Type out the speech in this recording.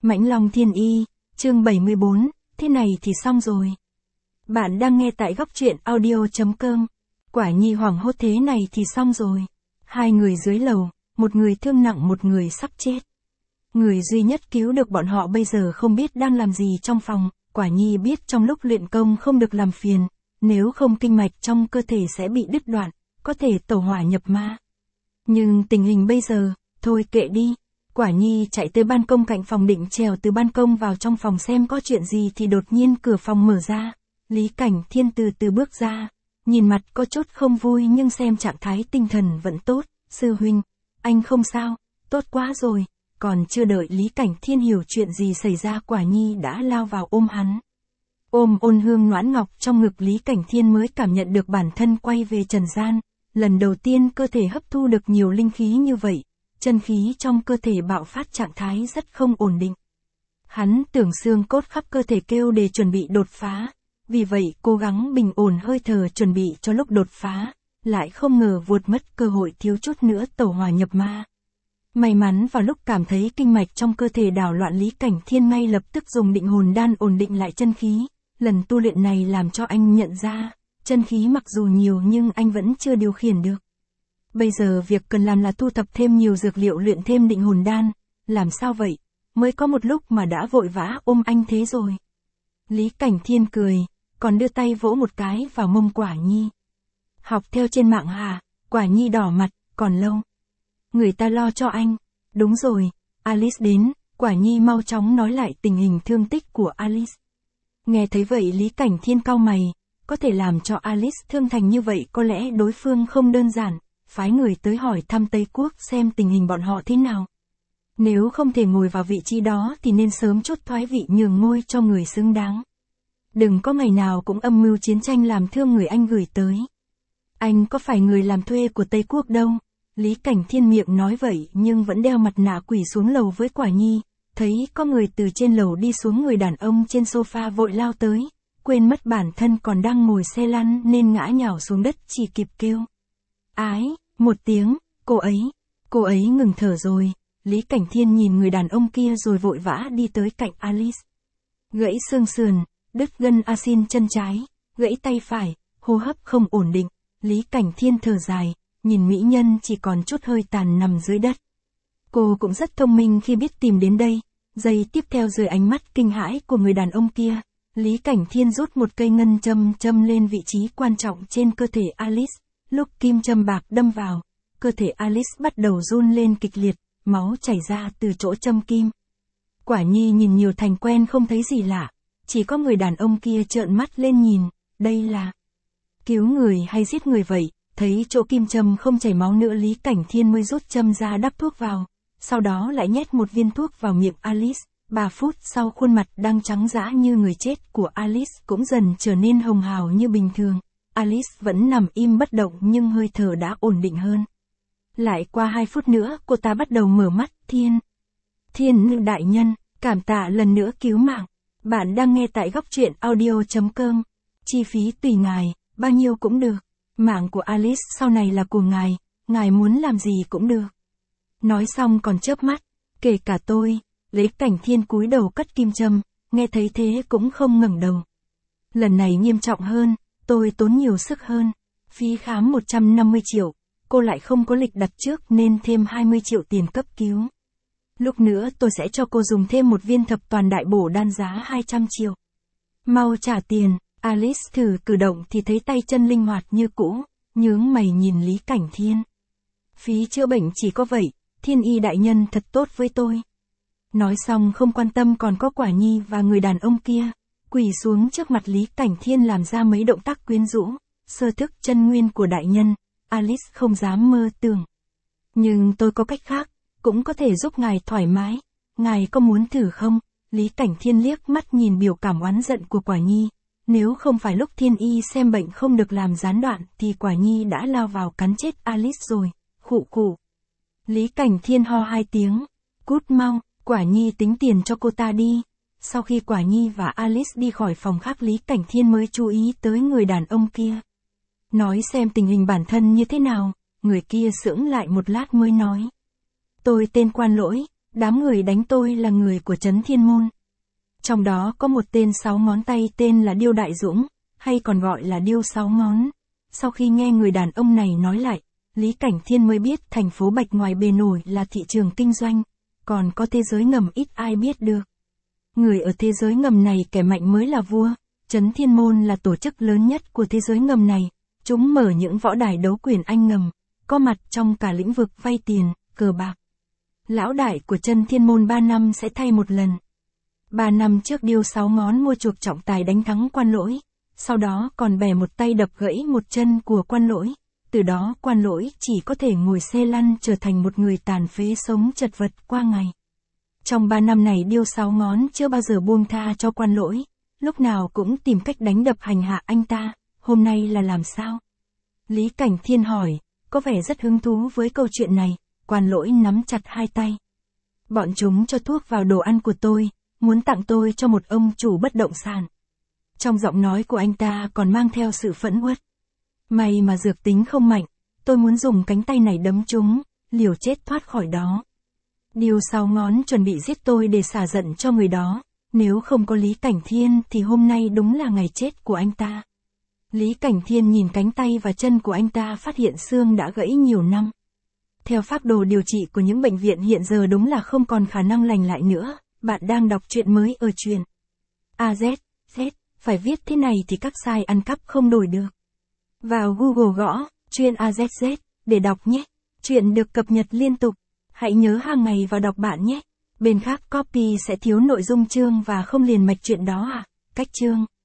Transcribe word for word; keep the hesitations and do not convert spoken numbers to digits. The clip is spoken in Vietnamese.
Mãnh Long Thiên Y, chương bảy mươi bốn, thế này thì xong rồi. Bạn đang nghe tại góc truyện audio chấm com. Quả nhi hoảng hốt, thế này thì xong rồi. Hai người dưới lầu, một người thương nặng một người sắp chết. Người duy nhất cứu được bọn họ bây giờ không biết đang làm gì trong phòng. Quả nhi biết trong lúc luyện công không được làm phiền, nếu không kinh mạch trong cơ thể sẽ bị đứt đoạn, có thể tẩu hỏa nhập ma. Nhưng tình hình bây giờ, thôi kệ đi. Quả nhi chạy tới ban công cạnh phòng định trèo từ ban công vào trong phòng xem có chuyện gì thì đột nhiên cửa phòng mở ra. Lý Cảnh Thiên từ từ bước ra, nhìn mặt có chút không vui nhưng xem trạng thái tinh thần vẫn tốt. Sư huynh, anh không sao, tốt quá rồi. Còn chưa đợi Lý Cảnh Thiên hiểu chuyện gì xảy ra, Quả nhi đã lao vào ôm hắn. Ôm ôn hương noãn ngọc trong ngực, Lý Cảnh Thiên mới cảm nhận được bản thân quay về trần gian. Lần đầu tiên cơ thể hấp thu được nhiều linh khí như vậy. Chân khí trong cơ thể bạo phát, trạng thái rất không ổn định. Hắn tưởng xương cốt khắp cơ thể kêu để chuẩn bị đột phá. Vì vậy cố gắng bình ổn hơi thở chuẩn bị cho lúc đột phá. Lại không ngờ vụt mất cơ hội, thiếu chút nữa tẩu hỏa nhập ma. May mắn vào lúc cảm thấy kinh mạch trong cơ thể đảo loạn, Lý Cảnh Thiên ngay lập tức dùng định hồn đan ổn định lại chân khí. Lần tu luyện này làm cho anh nhận ra, chân khí mặc dù nhiều nhưng anh vẫn chưa điều khiển được. Bây giờ việc cần làm là thu thập thêm nhiều dược liệu, luyện thêm định hồn đan. Làm sao vậy? Mới có một lúc mà đã vội vã ôm anh thế rồi. Lý Cảnh Thiên cười, còn đưa tay vỗ một cái vào mông Quả nhi. Học theo trên mạng hả? Quả nhi đỏ mặt, còn lâu. Người ta lo cho anh. Đúng rồi, Alice đến. Quả nhi mau chóng nói lại tình hình thương tích của Alice. Nghe thấy vậy Lý Cảnh Thiên cau mày. Có thể làm cho Alice thương thành như vậy, có lẽ đối phương không đơn giản. Phái người tới hỏi thăm Tây Quốc xem tình hình bọn họ thế nào. Nếu không thể ngồi vào vị trí đó thì nên sớm chút thoái vị, nhường ngôi cho người xứng đáng. Đừng có ngày nào cũng âm mưu chiến tranh làm thương người anh gửi tới. Anh có phải người làm thuê của Tây Quốc đâu. Lý Cảnh Thiên miệng nói vậy nhưng vẫn đeo mặt nạ quỷ xuống lầu với Quả nhi. Thấy có người từ trên lầu đi xuống, người đàn ông trên sofa vội lao tới. Quên mất bản thân còn đang ngồi xe lăn nên ngã nhào xuống đất, chỉ kịp kêu ái, một tiếng. Cô ấy, cô ấy ngừng thở rồi. Lý Cảnh Thiên nhìn người đàn ông kia rồi vội vã đi tới cạnh Alice. Gãy xương sườn, đứt gân axin chân trái, gãy tay phải, hô hấp không ổn định. Lý Cảnh Thiên thở dài, nhìn mỹ nhân chỉ còn chút hơi tàn nằm dưới đất. Cô cũng rất thông minh khi biết tìm đến đây. Giây tiếp theo, dưới ánh mắt kinh hãi của người đàn ông kia, Lý Cảnh Thiên rút một cây ngân châm châm lên vị trí quan trọng trên cơ thể Alice. Lúc kim châm bạc đâm vào, cơ thể Alice bắt đầu run lên kịch liệt, máu chảy ra từ chỗ châm kim. Quả nhi nhìn nhiều thành quen không thấy gì lạ, chỉ có người đàn ông kia trợn mắt lên nhìn, đây là cứu người hay giết người vậy? Thấy chỗ kim châm không chảy máu nữa, Lý Cảnh Thiên mới rút châm ra đắp thuốc vào, sau đó lại nhét một viên thuốc vào miệng Alice. Ba phút sau, khuôn mặt đang trắng dã như người chết của Alice cũng dần trở nên hồng hào như bình thường. Alice vẫn nằm im bất động nhưng hơi thở đã ổn định hơn. Lại qua hai phút nữa, cô ta bắt đầu mở mắt. Thiên, Thiên nữ đại nhân, cảm tạ lần nữa cứu mạng. Bạn đang nghe tại góc truyện audio chấm com. Chi phí tùy ngài, bao nhiêu cũng được. Mạng của Alice sau này là của ngài, ngài muốn làm gì cũng được. Nói xong còn chớp mắt, kể cả tôi. Lý Cảnh Thiên cúi đầu cất kim châm, nghe thấy thế cũng không ngẩng đầu. Lần này nghiêm trọng hơn, tôi tốn nhiều sức hơn. Phí khám một trăm năm mươi triệu, cô lại không có lịch đặt trước nên thêm hai mươi triệu tiền cấp cứu. Lúc nữa tôi sẽ cho cô dùng thêm một viên thập toàn đại bổ đan giá hai trăm triệu. Mau trả tiền. Alice thử cử động thì thấy tay chân linh hoạt như cũ, nhướng mày nhìn Lý Cảnh Thiên. Phí chữa bệnh chỉ có vậy, Thiên y đại nhân thật tốt với tôi. Nói xong không quan tâm còn có Quả nhi và người đàn ông kia, quỳ xuống trước mặt Lý Cảnh Thiên làm ra mấy động tác quyến rũ. Sơ thức chân nguyên của đại nhân, Alice không dám mơ tưởng. Nhưng tôi có cách khác, cũng có thể giúp ngài thoải mái. Ngài có muốn thử không? Lý Cảnh Thiên liếc mắt nhìn biểu cảm oán giận của Quả nhi. Nếu không phải lúc Thiên y xem bệnh không được làm gián đoạn thì Quả nhi đã lao vào cắn chết Alice rồi. Khụ khụ. Lý Cảnh Thiên ho hai tiếng. Cút mau, Quả nhi tính tiền cho cô ta đi. Sau khi Quả nhi và Alice đi khỏi phòng khác, Lý Cảnh Thiên mới chú ý tới người đàn ông kia. Nói xem tình hình bản thân như thế nào. Người kia sững lại một lát mới nói. Tôi tên Quan Lỗi, Đám người đánh tôi là người của Trấn Thiên Môn. Trong đó có một tên sáu ngón tay tên là Điêu Đại Dũng, hay còn gọi là Điêu Sáu Ngón. Sau khi nghe người đàn ông này nói lại, Lý Cảnh Thiên mới biết thành phố Bạch ngoài bề nổi là thị trường kinh doanh, còn có thế giới ngầm ít ai biết được. Người ở thế giới ngầm này kẻ mạnh mới là vua, Trấn Thiên Môn là tổ chức lớn nhất của thế giới ngầm này, chúng mở những võ đài đấu quyền anh ngầm, có mặt trong cả lĩnh vực vay tiền, cờ bạc. Lão đại của Trấn Thiên Môn ba năm sẽ thay một lần. Ba năm trước Điêu Sáu Ngón mua chuộc trọng tài đánh thắng Quan Lỗi, sau đó còn bẻ một tay đập gãy một chân của Quan Lỗi, từ đó Quan Lỗi chỉ có thể ngồi xe lăn trở thành một người tàn phế sống chật vật qua ngày. Trong ba năm này Điêu Sáu Ngón chưa bao giờ buông tha cho Quan Lỗi, lúc nào cũng tìm cách đánh đập hành hạ anh ta, hôm nay là làm sao? Lý Cảnh Thiên hỏi, có vẻ rất hứng thú với câu chuyện này. Quan Lỗi nắm chặt hai tay. Bọn chúng cho thuốc vào đồ ăn của tôi, muốn tặng tôi cho một ông chủ bất động sản. Trong giọng nói của anh ta còn mang theo sự phẫn uất. May mà dược tính không mạnh, tôi muốn dùng cánh tay này đấm chúng, liều chết thoát khỏi đó. Điêu Sáu Ngón chuẩn bị giết tôi để xả giận cho người đó, nếu không có Lý Cảnh Thiên thì hôm nay đúng là ngày chết của anh ta. Lý Cảnh Thiên nhìn cánh tay và chân của anh ta phát hiện xương đã gãy nhiều năm. Theo phác đồ điều trị của những bệnh viện hiện giờ đúng là không còn khả năng lành lại nữa. Bạn đang đọc truyện mới ở truyện a zét zét, phải viết thế này thì các site ăn cắp không đổi được. Vào Google gõ, truyện a zét zét, để đọc nhé. Truyện được cập nhật liên tục. Hãy nhớ hàng ngày vào đọc bạn nhé. Bên khác copy sẽ thiếu nội dung chương và không liền mạch truyện đó à? Cách chương